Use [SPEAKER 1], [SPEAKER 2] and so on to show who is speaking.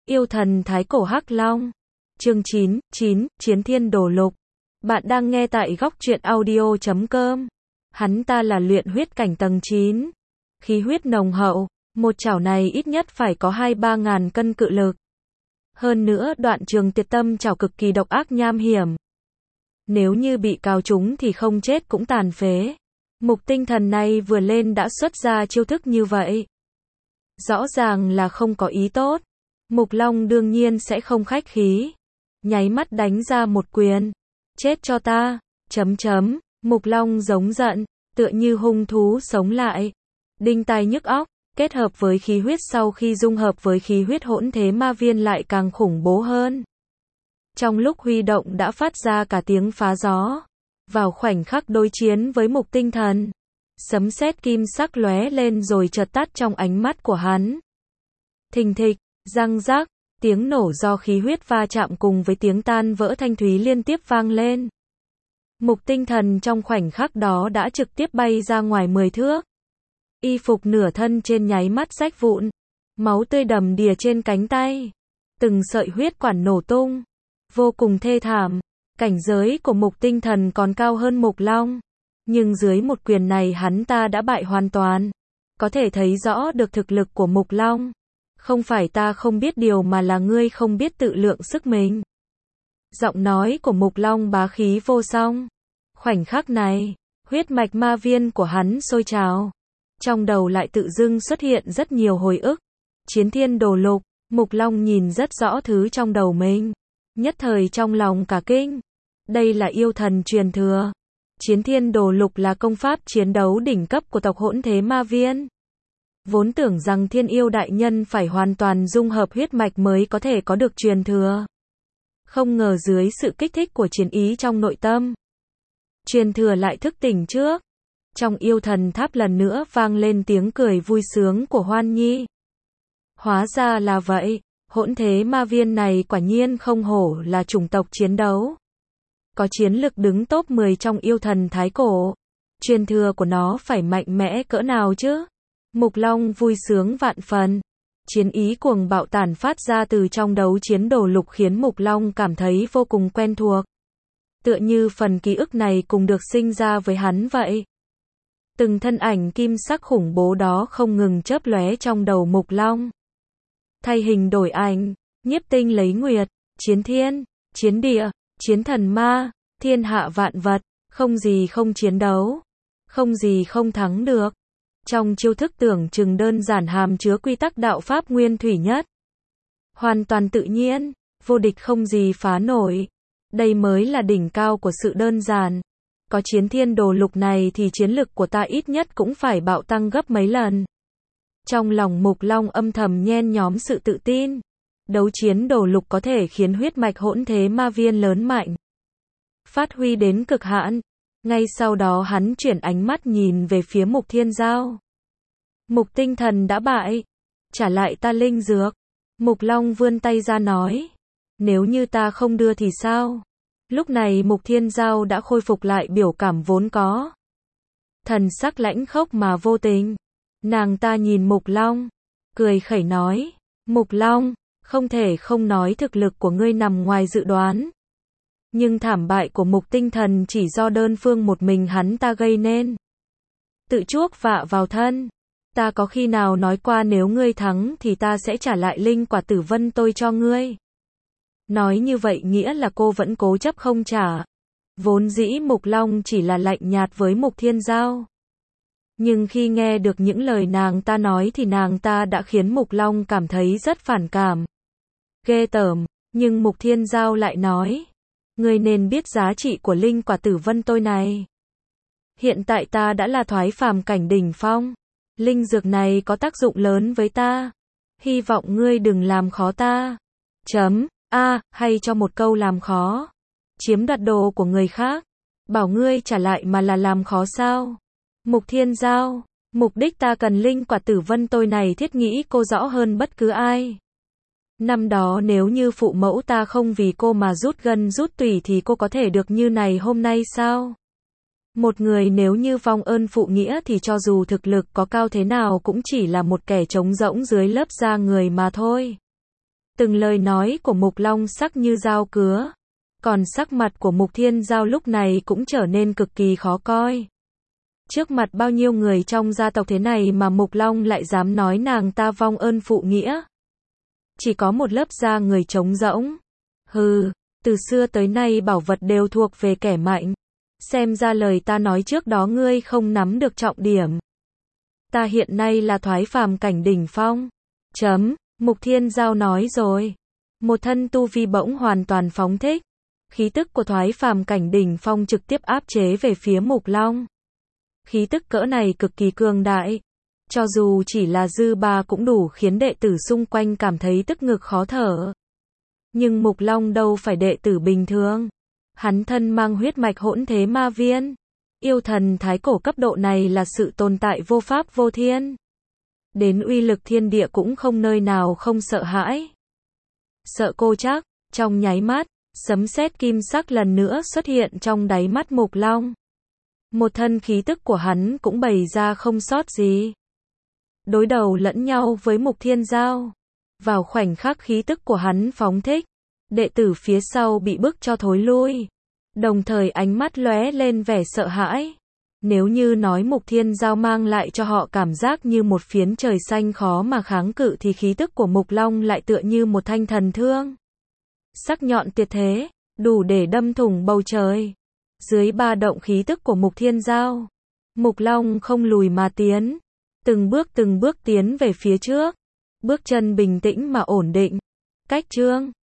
[SPEAKER 1] Yêu thần thái cổ Hắc Long. Chương 9, Chiến Thiên Đồ Lục. Bạn đang nghe tại góc truyện audio.com. Hắn ta là luyện huyết cảnh tầng 9. Khí huyết nồng hậu, một chảo này ít nhất phải có 2-3 ngàn cân cự lực. Hơn nữa đoạn trường tuyệt tâm chảo cực kỳ độc ác nham hiểm. Nếu như bị cào trúng thì không chết cũng tàn phế. Mục tinh thần này vừa lên đã xuất ra chiêu thức như vậy. Rõ ràng là không có ý tốt. Mục Long đương nhiên sẽ không khách khí. Nháy mắt đánh ra một quyền. Chết cho ta. Mục Long giống giận, tựa như hung thú sống lại. Đinh tai nhức óc, kết hợp với khí huyết sau khi dung hợp với khí huyết hỗn thế ma viên lại càng khủng bố hơn. Trong lúc huy động đã phát ra cả tiếng phá gió. Vào khoảnh khắc đối chiến với mục tinh thần, sấm sét kim sắc lóe lên rồi chợt tắt trong ánh mắt của hắn. Thình thịch, răng rác, tiếng nổ do khí huyết va chạm cùng với tiếng tan vỡ thanh thúy liên tiếp vang lên. Mục tinh thần trong khoảnh khắc đó đã trực tiếp bay ra ngoài 10 thước. Y phục nửa thân trên nháy mắt rách vụn, máu tươi đầm đìa trên cánh tay, từng sợi huyết quản nổ tung, vô cùng thê thảm. Cảnh giới của mục tinh thần còn cao hơn Mục Long, nhưng dưới một quyền này hắn ta đã bại hoàn toàn. Có thể thấy rõ được thực lực của Mục Long. Không phải ta không biết điều mà là ngươi không biết tự lượng sức mình. Giọng nói của Mục Long bá khí vô song. Khoảnh khắc này, huyết mạch ma viên của hắn sôi trào. Trong đầu lại tự dưng xuất hiện rất nhiều hồi ức. Chiến Thiên Đồ Lục, Mục Long nhìn rất rõ thứ trong đầu mình. Nhất thời trong lòng cả kinh. Đây là yêu thần truyền thừa. Chiến Thiên Đồ Lục là công pháp chiến đấu đỉnh cấp của tộc hỗn thế ma viên. Vốn tưởng rằng thiên yêu đại nhân phải hoàn toàn dung hợp huyết mạch mới có thể có được truyền thừa. Không ngờ dưới sự kích thích của chiến ý trong nội tâm, truyền thừa lại thức tỉnh trước. Trong yêu thần tháp lần nữa vang lên tiếng cười vui sướng của Hoan Nhi. Hóa ra là vậy, hỗn thế ma viên này quả nhiên không hổ là chủng tộc chiến đấu. Có chiến lực đứng top 10 trong yêu thần thái cổ. Truyền thừa của nó phải mạnh mẽ cỡ nào chứ? Mục Long vui sướng vạn phần. Chiến ý cuồng bạo tản phát ra từ trong đấu chiến đồ lục khiến Mục Long cảm thấy vô cùng quen thuộc. Tựa như phần ký ức này cùng được sinh ra với hắn vậy. Từng thân ảnh kim sắc khủng bố đó không ngừng chớp lóe trong đầu Mục Long. Thay hình đổi ảnh, nhiếp tinh lấy nguyệt, chiến thiên, chiến địa, chiến thần ma, thiên hạ vạn vật, không gì không chiến đấu, không gì không thắng được. Trong chiêu thức tưởng chừng đơn giản hàm chứa quy tắc đạo pháp nguyên thủy nhất. Hoàn toàn tự nhiên, vô địch không gì phá nổi. Đây mới là đỉnh cao của sự đơn giản. Có Chiến Thiên Đồ Lục này thì chiến lực của ta ít nhất cũng phải bạo tăng gấp mấy lần. Trong lòng Mục Long âm thầm nhen nhóm sự tự tin. Đấu chiến đồ lục có thể khiến huyết mạch hỗn thế ma viên lớn mạnh, phát huy đến cực hạn. Ngay sau đó hắn chuyển ánh mắt nhìn về phía Mục Thiên Giao. Mục tinh thần đã bại, trả lại ta linh dược. Mục Long vươn tay ra nói. Nếu như ta không đưa thì sao? Lúc này Mục Thiên Giao đã khôi phục lại biểu cảm vốn có. Thần sắc lãnh khốc mà vô tình. Nàng ta nhìn Mục Long, cười khẩy nói. Mục Long, không thể không nói thực lực của ngươi nằm ngoài dự đoán. Nhưng thảm bại của Mục tinh thần chỉ do đơn phương một mình hắn ta gây nên. Tự chuốc vạ vào thân. Ta có khi nào nói qua nếu ngươi thắng thì ta sẽ trả lại linh quả tử vân tôi cho ngươi. Nói như vậy nghĩa là cô vẫn cố chấp không trả. Vốn dĩ Mục Long chỉ là lạnh nhạt với Mục Thiên Giao. Nhưng khi nghe được những lời nàng ta nói thì nàng ta đã khiến Mục Long cảm thấy rất phản cảm. Ghê tởm, nhưng Mục Thiên Giao lại nói. Ngươi nên biết giá trị của linh quả tử vân tôi này. Hiện tại ta đã là thoái phàm cảnh đỉnh phong. Linh dược này có tác dụng lớn với ta. Hy vọng ngươi đừng làm khó ta. Hay cho một câu làm khó. Chiếm đoạt đồ của người khác. Bảo ngươi trả lại mà là làm khó sao? Mục Thiên Giao, mục đích ta cần linh quả tử vân tôi này thiết nghĩ cô rõ hơn bất cứ ai. Năm đó nếu như phụ mẫu ta không vì cô mà rút gân rút tủy thì cô có thể được như này hôm nay sao? Một người nếu như vong ơn phụ nghĩa thì cho dù thực lực có cao thế nào cũng chỉ là một kẻ trống rỗng dưới lớp da người mà thôi. Từng lời nói của Mục Long sắc như dao cứa. Còn sắc mặt của Mục Thiên Giao lúc này cũng trở nên cực kỳ khó coi. Trước mặt bao nhiêu người trong gia tộc thế này mà Mục Long lại dám nói nàng ta vong ơn phụ nghĩa. Chỉ có một lớp da người trống rỗng. Hừ, từ xưa tới nay bảo vật đều thuộc về kẻ mạnh. Xem ra lời ta nói trước đó ngươi không nắm được trọng điểm. Ta hiện nay là thoái phàm cảnh đỉnh phong. Mục Thiên Giao nói rồi. Một thân tu vi bỗng hoàn toàn phóng thích. Khí tức của thoái phàm cảnh đỉnh phong trực tiếp áp chế về phía Mục Long. Khí tức cỡ này cực kỳ cường đại. Cho dù chỉ là dư ba cũng đủ khiến đệ tử xung quanh cảm thấy tức ngực khó thở. Nhưng Mục Long đâu phải đệ tử bình thường. Hắn thân mang huyết mạch hỗn thế ma viên. Yêu thần thái cổ cấp độ này là sự tồn tại vô pháp vô thiên. Đến uy lực thiên địa cũng không nơi nào không sợ hãi. Sợ cô chắc, trong nháy mắt, sấm sét kim sắc lần nữa xuất hiện trong đáy mắt Mục Long. Một thân khí tức của hắn cũng bày ra không sót gì. Đối đầu lẫn nhau với Mục Thiên Giao. Vào khoảnh khắc khí tức của hắn phóng thích, đệ tử phía sau bị bức cho thối lui. Đồng thời ánh mắt lóe lên vẻ sợ hãi. Nếu như nói Mục Thiên Giao mang lại cho họ cảm giác như một phiến trời xanh khó mà kháng cự thì khí tức của Mục Long lại tựa như một thanh thần thương. Sắc nhọn tuyệt thế, đủ để đâm thủng bầu trời. Dưới ba động khí tức của Mục Thiên Giao, Mục Long không lùi mà tiến. Từng bước tiến về phía trước. Bước chân bình tĩnh mà ổn định. Cách chương